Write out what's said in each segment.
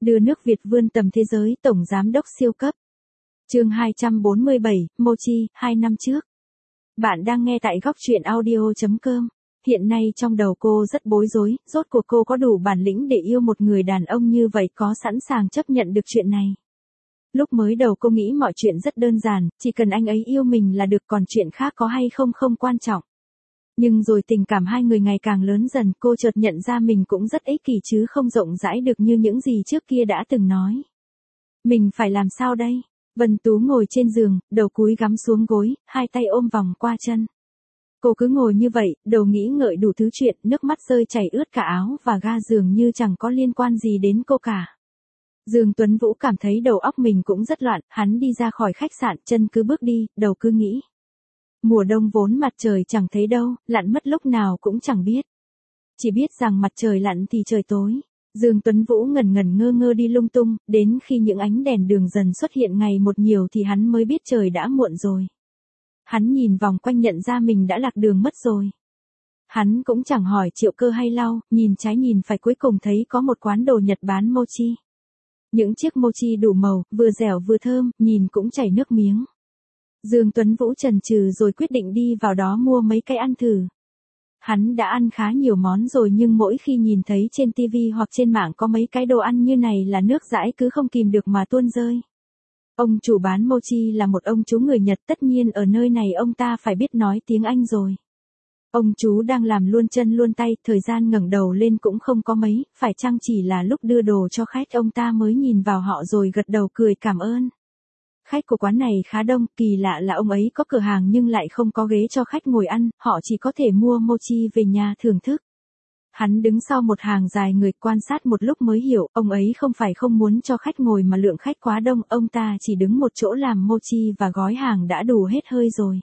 Đưa nước Việt vươn tầm thế giới, tổng giám đốc siêu cấp. Chương 247, Mochi, 2 năm trước. Bạn đang nghe tại góc truyện audio.com. Hiện nay trong đầu cô rất bối rối, rốt cuộc cô có đủ bản lĩnh để yêu một người đàn ông như vậy, có sẵn sàng chấp nhận được chuyện này. Lúc mới đầu cô nghĩ mọi chuyện rất đơn giản, chỉ cần anh ấy yêu mình là được, còn chuyện khác có hay không không quan trọng. Nhưng rồi tình cảm hai người ngày càng lớn dần, cô chợt nhận ra mình cũng rất ích kỷ chứ không rộng rãi được như những gì trước kia đã từng nói. Mình phải làm sao đây? Vân Tú ngồi trên giường, đầu cúi gắm xuống gối, hai tay ôm vòng qua chân. Cô cứ ngồi như vậy, đầu nghĩ ngợi đủ thứ chuyện, nước mắt rơi chảy ướt cả áo và ga giường như chẳng có liên quan gì đến cô cả. Dương Tuấn Vũ cảm thấy đầu óc mình cũng rất loạn, hắn đi ra khỏi khách sạn, chân cứ bước đi, đầu cứ nghĩ. Mùa đông vốn mặt trời chẳng thấy đâu, lặn mất lúc nào cũng chẳng biết. Chỉ biết rằng mặt trời lặn thì trời tối. Dương Tuấn Vũ ngẩn ngẩn ngơ ngơ đi lung tung, đến khi những ánh đèn đường dần xuất hiện ngày một nhiều thì hắn mới biết trời đã muộn rồi. Hắn nhìn vòng quanh nhận ra mình đã lạc đường mất rồi. Hắn cũng chẳng hỏi Triệu Cơ hay Lau, nhìn trái nhìn phải cuối cùng thấy có một quán đồ Nhật bán mochi. Những chiếc mochi đủ màu, vừa dẻo vừa thơm, nhìn cũng chảy nước miếng. Dương Tuấn Vũ chần chừ rồi quyết định đi vào đó mua mấy cái ăn thử. Hắn đã ăn khá nhiều món rồi nhưng mỗi khi nhìn thấy trên TV hoặc trên mạng có mấy cái đồ ăn như này là nước dãi cứ không kìm được mà tuôn rơi. Ông chủ bán mochi là một ông chú người Nhật, tất nhiên ở nơi này ông ta phải biết nói tiếng Anh rồi. Ông chú đang làm luôn chân luôn tay, thời gian ngẩng đầu lên cũng không có mấy, phải chăng chỉ là lúc đưa đồ cho khách ông ta mới nhìn vào họ rồi gật đầu cười cảm ơn. Khách của quán này khá đông, kỳ lạ là ông ấy có cửa hàng nhưng lại không có ghế cho khách ngồi ăn, họ chỉ có thể mua mochi về nhà thưởng thức. Hắn đứng sau một hàng dài người quan sát một lúc mới hiểu, ông ấy không phải không muốn cho khách ngồi mà lượng khách quá đông, ông ta chỉ đứng một chỗ làm mochi và gói hàng đã đủ hết hơi rồi.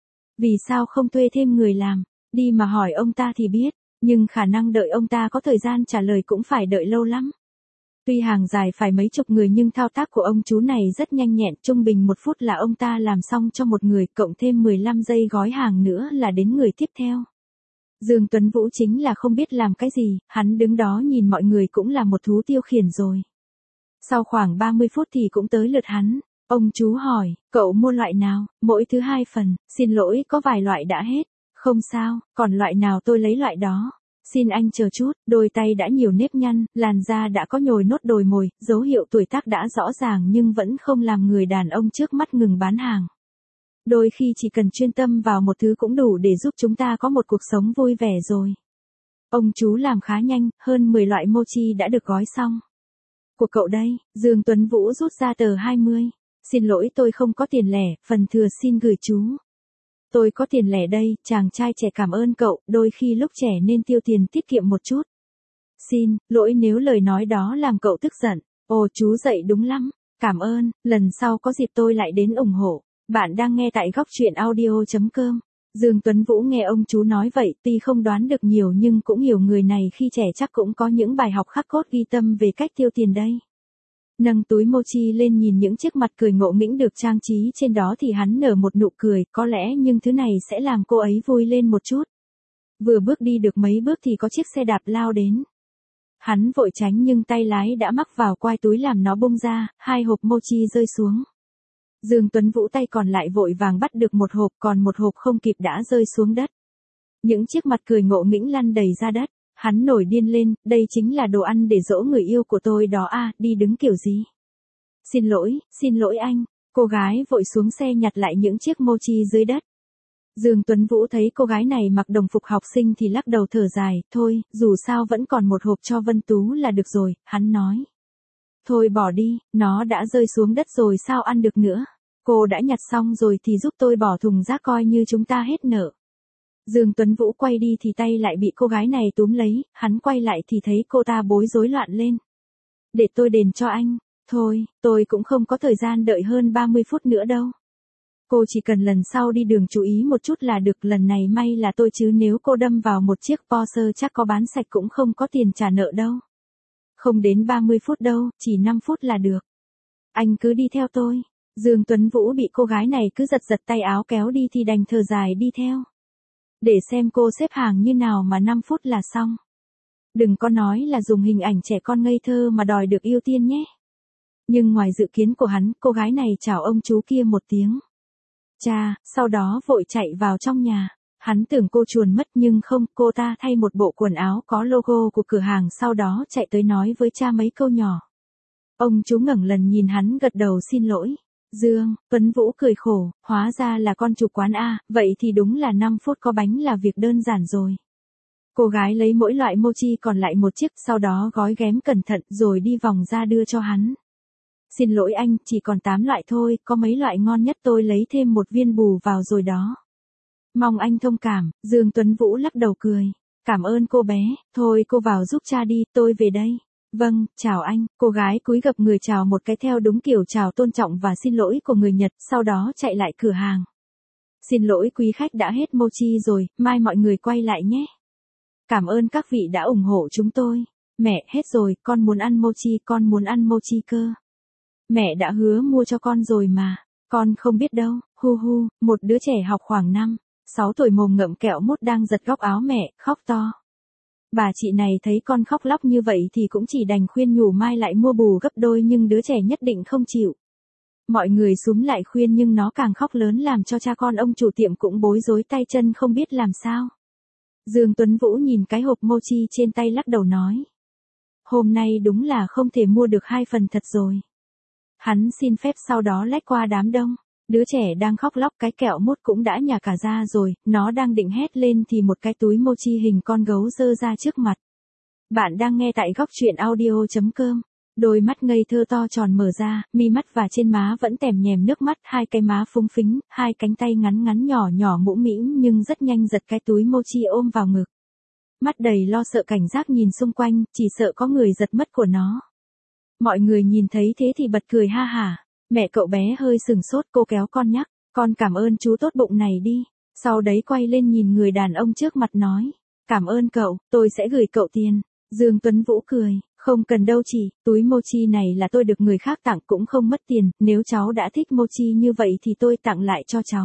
Vì sao không thuê thêm người làm? Đi mà hỏi ông ta thì biết, nhưng khả năng đợi ông ta có thời gian trả lời cũng phải đợi lâu lắm. Tuy hàng dài phải mấy chục người nhưng thao tác của ông chú này rất nhanh nhẹn, trung bình 1 phút là ông ta làm xong cho một người, cộng thêm 15 giây gói hàng nữa là đến người tiếp theo. Dương Tuấn Vũ chính là không biết làm cái gì, hắn đứng đó nhìn mọi người cũng là một thú tiêu khiển rồi. Sau khoảng 30 phút thì cũng tới lượt hắn. Ông chú hỏi, cậu mua loại nào? Mỗi thứ 2 phần, xin lỗi có vài loại đã hết. Không sao, còn loại nào tôi lấy loại đó. Xin anh chờ chút, đôi tay đã nhiều nếp nhăn, làn da đã có nhồi nốt đồi mồi, dấu hiệu tuổi tác đã rõ ràng nhưng vẫn không làm người đàn ông trước mắt ngừng bán hàng. Đôi khi chỉ cần chuyên tâm vào một thứ cũng đủ để giúp chúng ta có một cuộc sống vui vẻ rồi. Ông chú làm khá nhanh, hơn 10 loại mochi đã được gói xong. Của cậu đây, Dương Tuấn Vũ rút ra tờ 20. Xin lỗi tôi không có tiền lẻ, phần thừa xin gửi chú. Tôi có tiền lẻ đây, chàng trai trẻ cảm ơn cậu, đôi khi lúc trẻ nên tiêu tiền tiết kiệm một chút. Xin lỗi nếu lời nói đó làm cậu tức giận. Ồ chú dạy đúng lắm, cảm ơn, lần sau có dịp tôi lại đến ủng hộ. Bạn đang nghe tại góc truyện audio.com. Dương Tuấn Vũ nghe ông chú nói vậy, tuy không đoán được nhiều nhưng cũng hiểu người này khi trẻ chắc cũng có những bài học khắc cốt ghi tâm về cách tiêu tiền đây. Nâng túi mochi lên nhìn những chiếc mặt cười ngộ nghĩnh được trang trí trên đó thì hắn nở một nụ cười, có lẽ nhưng thứ này sẽ làm cô ấy vui lên một chút. Vừa bước đi được mấy bước thì có chiếc xe đạp lao đến. Hắn vội tránh nhưng tay lái đã mắc vào quai túi làm nó bung ra, 2 hộp mochi rơi xuống. Dương Tuấn Vũ tay còn lại vội vàng bắt được một hộp, còn một hộp không kịp đã rơi xuống đất. Những chiếc mặt cười ngộ nghĩnh lăn đầy ra đất. Hắn nổi điên lên, đây chính là đồ ăn để dỗ người yêu của tôi đó à, đi đứng kiểu gì? Xin lỗi anh. Cô gái vội xuống xe nhặt lại những chiếc mochi dưới đất. Dương Tuấn Vũ thấy cô gái này mặc đồng phục học sinh thì lắc đầu thở dài, thôi, dù sao vẫn còn một hộp cho Vân Tú là được rồi, hắn nói. Thôi bỏ đi, nó đã rơi xuống đất rồi sao ăn được nữa. Cô đã nhặt xong rồi thì giúp tôi bỏ thùng rác coi như chúng ta hết nợ. Dương Tuấn Vũ quay đi thì tay lại bị cô gái này túm lấy, hắn quay lại thì thấy cô ta bối rối loạn lên. Để tôi đền cho anh, thôi, tôi cũng không có thời gian đợi hơn 30 phút nữa đâu. Cô chỉ cần lần sau đi đường chú ý một chút là được, lần này may là tôi chứ nếu cô đâm vào một chiếc Porsche chắc có bán sạch cũng không có tiền trả nợ đâu. Không đến 30 phút đâu, chỉ 5 phút là được. Anh cứ đi theo tôi. Dương Tuấn Vũ bị cô gái này cứ giật giật tay áo kéo đi thì đành thở dài đi theo. Để xem cô xếp hàng như nào mà 5 phút là xong. Đừng có nói là dùng hình ảnh trẻ con ngây thơ mà đòi được ưu tiên nhé. Nhưng ngoài dự kiến của hắn, cô gái này chào ông chú kia một tiếng. Cha, sau đó vội chạy vào trong nhà. Hắn tưởng cô chuồn mất nhưng không, cô ta thay một bộ quần áo có logo của cửa hàng sau đó chạy tới nói với cha mấy câu nhỏ. Ông chú ngẩng lần nhìn hắn gật đầu xin lỗi. Dương, Tuấn Vũ cười khổ, hóa ra là con chủ quán A, vậy thì đúng là 5 phút có bánh là việc đơn giản rồi. Cô gái lấy mỗi loại mochi còn lại một chiếc sau đó gói ghém cẩn thận rồi đi vòng ra đưa cho hắn. Xin lỗi anh, chỉ còn 8 loại thôi, có mấy loại ngon nhất tôi lấy thêm một viên bù vào rồi đó. Mong anh thông cảm, Dương Tuấn Vũ lắc đầu cười. Cảm ơn cô bé, thôi cô vào giúp cha đi, tôi về đây. Vâng, chào anh, cô gái cúi gập người chào một cái theo đúng kiểu chào tôn trọng và xin lỗi của người Nhật, sau đó chạy lại cửa hàng. Xin lỗi quý khách đã hết mochi rồi, mai mọi người quay lại nhé. Cảm ơn các vị đã ủng hộ chúng tôi. Mẹ, hết rồi, con muốn ăn mochi cơ. Mẹ đã hứa mua cho con rồi mà, con không biết đâu, hu hu, một đứa trẻ học khoảng 5-6 tuổi mồm ngậm kẹo mút đang giật góc áo mẹ, khóc to. Bà chị này thấy con khóc lóc như vậy thì cũng chỉ đành khuyên nhủ mai lại mua bù gấp đôi nhưng đứa trẻ nhất định không chịu. Mọi người xúm lại khuyên nhưng nó càng khóc lớn làm cho cha con ông chủ tiệm cũng bối rối tay chân không biết làm sao. Dương Tuấn Vũ nhìn cái hộp mochi trên tay lắc đầu nói. Hôm nay đúng là không thể mua được 2 phần thật rồi. Hắn xin phép sau đó lách qua đám đông. Đứa trẻ đang khóc lóc cái kẹo mút cũng đã nhả cả ra rồi, nó đang định hét lên thì một cái túi mochi hình con gấu giơ ra trước mặt. Bạn đang nghe tại góc truyện audio.com. Đôi mắt ngây thơ to tròn mở ra, mi mắt và trên má vẫn tèm nhèm nước mắt, hai cái má phúng phính, hai cánh tay ngắn ngắn nhỏ nhỏ mũm mĩm nhưng rất nhanh giật cái túi mochi ôm vào ngực. Mắt đầy lo sợ cảnh giác nhìn xung quanh, chỉ sợ có người giật mất của nó. Mọi người nhìn thấy thế thì bật cười ha hả. Mẹ cậu bé hơi sừng sốt, cô kéo con nhắc, con cảm ơn chú tốt bụng này đi. Sau đấy quay lên nhìn người đàn ông trước mặt nói, cảm ơn cậu, tôi sẽ gửi cậu tiền. Dương Tuấn Vũ cười, không cần đâu chị, túi mochi này là tôi được người khác tặng cũng không mất tiền, nếu cháu đã thích mochi như vậy thì tôi tặng lại cho cháu.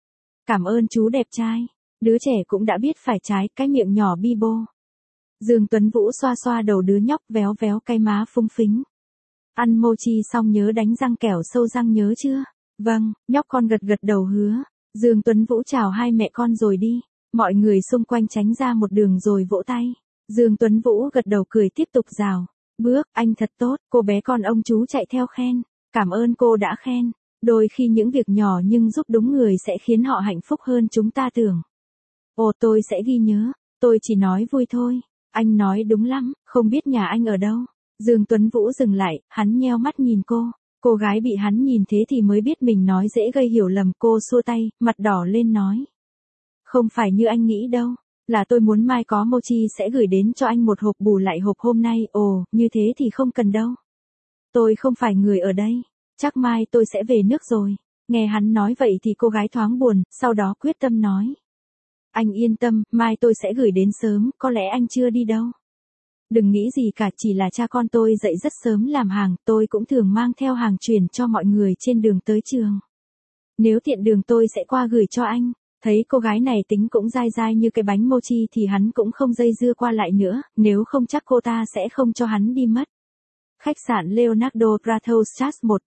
Cảm ơn chú đẹp trai. Đứa trẻ cũng đã biết phải trái, cái miệng nhỏ bi bô. Dương Tuấn Vũ xoa xoa đầu đứa nhóc véo véo cái má phúng phính. Ăn mochi xong nhớ đánh răng kẻo sâu răng nhớ chưa? Vâng, nhóc con gật gật đầu hứa. Dương Tuấn Vũ chào hai mẹ con rồi đi. Mọi người xung quanh tránh ra một đường rồi vỗ tay. Dương Tuấn Vũ gật đầu cười tiếp tục rào. Bước, anh thật tốt, cô bé con ông chú chạy theo khen. Cảm ơn cô đã khen. Đôi khi những việc nhỏ nhưng giúp đúng người sẽ khiến họ hạnh phúc hơn chúng ta tưởng. Ồ tôi sẽ ghi nhớ, tôi chỉ nói vui thôi. Anh nói đúng lắm, không biết nhà anh ở đâu. Dương Tuấn Vũ dừng lại, hắn nheo mắt nhìn cô. Cô gái bị hắn nhìn thế thì mới biết mình nói dễ gây hiểu lầm, cô xua tay, mặt đỏ lên nói. Không phải như anh nghĩ đâu, là tôi muốn mai có mochi sẽ gửi đến cho anh một hộp bù lại hộp hôm nay, ồ, như thế thì không cần đâu. Tôi không phải người ở đây, chắc mai tôi sẽ về nước rồi. Nghe hắn nói vậy thì cô gái thoáng buồn, sau đó quyết tâm nói. Anh yên tâm, mai tôi sẽ gửi đến sớm, có lẽ anh chưa đi đâu. Đừng nghĩ gì cả, chỉ là cha con tôi dậy rất sớm làm hàng, tôi cũng thường mang theo hàng chuyển cho mọi người trên đường tới trường. Nếu tiện đường tôi sẽ qua gửi cho anh. Thấy cô gái này tính cũng dai dai như cái bánh mochi thì hắn cũng không dây dưa qua lại nữa, nếu không chắc cô ta sẽ không cho hắn đi mất. Khách sạn Leonardo Rathaus 1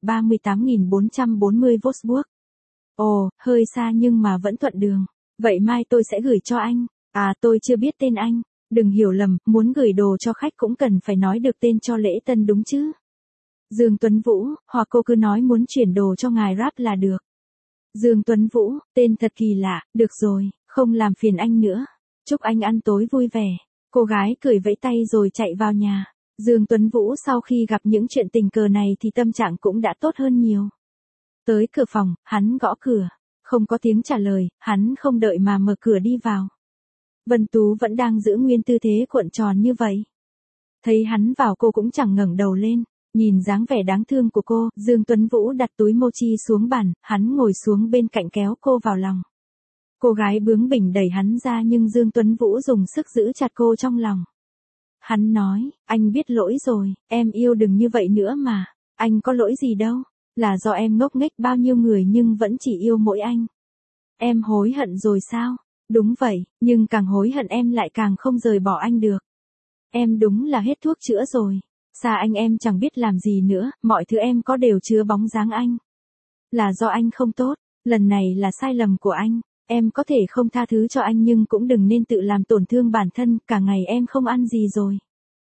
38.440 Wolfsburg. Ồ, hơi xa nhưng mà vẫn thuận đường. Vậy mai tôi sẽ gửi cho anh. À tôi chưa biết tên anh. Đừng hiểu lầm, muốn gửi đồ cho khách cũng cần phải nói được tên cho lễ tân đúng chứ. Dương Tuấn Vũ, hoặc cô cứ nói muốn chuyển đồ cho ngài Rap là được. Dương Tuấn Vũ, tên thật kỳ lạ, được rồi, không làm phiền anh nữa. Chúc anh ăn tối vui vẻ. Cô gái cười vẫy tay rồi chạy vào nhà. Dương Tuấn Vũ sau khi gặp những chuyện tình cờ này thì tâm trạng cũng đã tốt hơn nhiều. Tới cửa phòng, hắn gõ cửa. Không có tiếng trả lời, hắn không đợi mà mở cửa đi vào. Vân Tú vẫn đang giữ nguyên tư thế cuộn tròn như vậy. Thấy hắn vào cô cũng chẳng ngẩng đầu lên, nhìn dáng vẻ đáng thương của cô, Dương Tuấn Vũ đặt túi mochi xuống bàn, hắn ngồi xuống bên cạnh kéo cô vào lòng. Cô gái bướng bỉnh đẩy hắn ra nhưng Dương Tuấn Vũ dùng sức giữ chặt cô trong lòng. Hắn nói, anh biết lỗi rồi, em yêu đừng như vậy nữa mà, anh có lỗi gì đâu, là do em ngốc nghếch bao nhiêu người nhưng vẫn chỉ yêu mỗi anh. Em hối hận rồi sao? Đúng vậy, nhưng càng hối hận em lại càng không rời bỏ anh được. Em đúng là hết thuốc chữa rồi. Xa anh em chẳng biết làm gì nữa, mọi thứ em có đều chứa bóng dáng anh. Là do anh không tốt, lần này là sai lầm của anh. Em có thể không tha thứ cho anh nhưng cũng đừng nên tự làm tổn thương bản thân, cả ngày em không ăn gì rồi.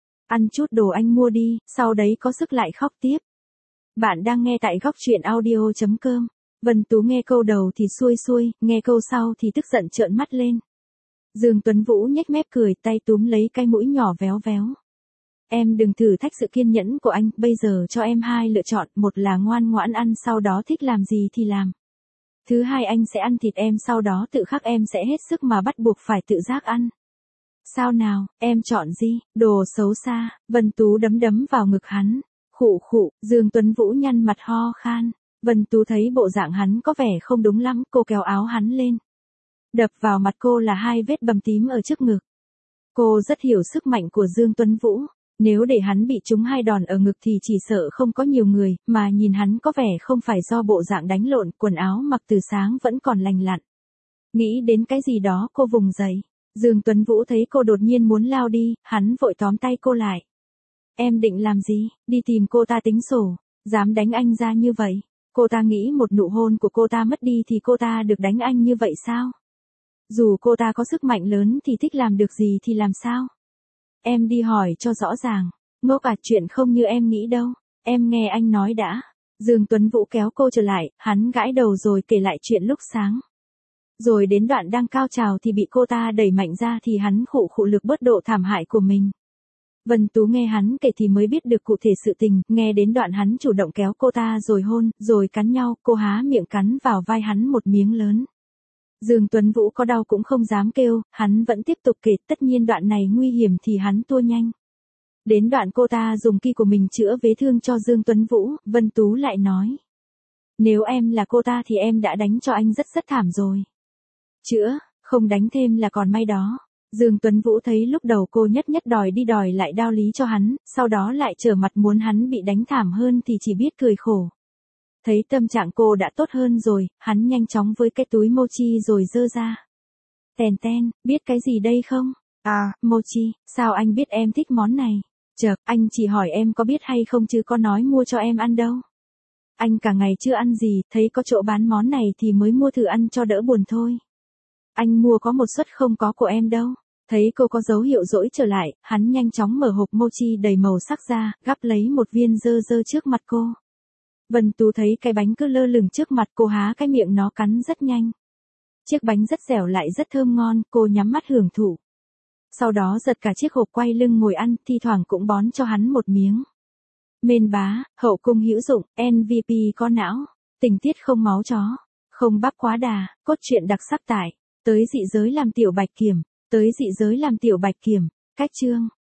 Ăn chút đồ anh mua đi, sau đấy có sức lại khóc tiếp. Bạn đang nghe tại góc truyện audio.com. Vân Tú nghe câu đầu thì xuôi xuôi, nghe câu sau thì tức giận trợn mắt lên. Dương Tuấn Vũ nhếch mép cười, tay túm lấy cái mũi nhỏ véo véo. Em đừng thử thách sự kiên nhẫn của anh, bây giờ cho em hai lựa chọn, một là ngoan ngoãn ăn sau đó thích làm gì thì làm. Thứ hai anh sẽ ăn thịt em sau đó tự khắc em sẽ hết sức mà bắt buộc phải tự giác ăn. Sao nào, em chọn gì, đồ xấu xa, Vân Tú đấm đấm vào ngực hắn. Khụ khụ, Dương Tuấn Vũ nhăn mặt ho khan. Vân Tú thấy bộ dạng hắn có vẻ không đúng lắm, cô kéo áo hắn lên. Đập vào mặt cô là hai vết bầm tím ở trước ngực. Cô rất hiểu sức mạnh của Dương Tuấn Vũ. Nếu để hắn bị trúng hai đòn ở ngực thì chỉ sợ không có nhiều người, mà nhìn hắn có vẻ không phải do bộ dạng đánh lộn, quần áo mặc từ sáng vẫn còn lành lặn. Nghĩ đến cái gì đó cô vùng dậy. Dương Tuấn Vũ thấy cô đột nhiên muốn lao đi, hắn vội tóm tay cô lại. Em định làm gì, đi tìm cô ta tính sổ, dám đánh anh ra như vậy. Cô ta nghĩ một nụ hôn của cô ta mất đi thì cô ta được đánh anh như vậy sao? Dù cô ta có sức mạnh lớn thì thích làm được gì thì làm sao? Em đi hỏi cho rõ ràng, ngốc à, chuyện không như em nghĩ đâu, em nghe anh nói đã. Dương Tuấn Vũ kéo cô trở lại, hắn gãi đầu rồi kể lại chuyện lúc sáng. Rồi đến đoạn đang cao trào thì bị cô ta đẩy mạnh ra thì hắn khụ khụ lực bớt độ thảm hại của mình. Vân Tú nghe hắn kể thì mới biết được cụ thể sự tình, nghe đến đoạn hắn chủ động kéo cô ta rồi hôn, rồi cắn nhau, cô há miệng cắn vào vai hắn một miếng lớn. Dương Tuấn Vũ có đau cũng không dám kêu, hắn vẫn tiếp tục kể, tất nhiên đoạn này nguy hiểm thì hắn tua nhanh. Đến đoạn cô ta dùng ki của mình chữa vết thương cho Dương Tuấn Vũ, Vân Tú lại nói. Nếu em là cô ta thì em đã đánh cho anh rất thảm rồi. Chữa, không đánh thêm là còn may đó. Dương Tuấn Vũ thấy lúc đầu cô nhất đòi đi đòi lại đao lý cho hắn, sau đó lại trở mặt muốn hắn bị đánh thảm hơn thì chỉ biết cười khổ. Thấy tâm trạng cô đã tốt hơn rồi, hắn nhanh chóng với cái túi mochi rồi dơ ra. Tèn ten, biết cái gì đây không? À, mochi, sao anh biết em thích món này? Chợt, anh chỉ hỏi em có biết hay không chứ có nói mua cho em ăn đâu. Anh cả ngày chưa ăn gì, thấy có chỗ bán món này thì mới mua thử ăn cho đỡ buồn thôi. Anh mua có một suất không có của em đâu. Thấy cô có dấu hiệu dỗi trở lại, hắn nhanh chóng mở hộp mochi đầy màu sắc ra, gắp lấy một viên dơ trước mặt cô. Vân Tú thấy cái bánh cứ lơ lửng trước mặt cô, há cái miệng nó cắn rất nhanh. Chiếc bánh rất dẻo lại rất thơm ngon, cô nhắm mắt hưởng thụ. Sau đó giật cả chiếc hộp quay lưng ngồi ăn, thi thoảng cũng bón cho hắn một miếng. Mên bá, hậu cung hữu dụng, MVP có não, tình tiết không máu chó, không bắp quá đà, cốt truyện đặc sắc tại. Tới dị giới làm tiểu bạch kiểm, tới dị giới làm tiểu bạch kiểm, cách chương.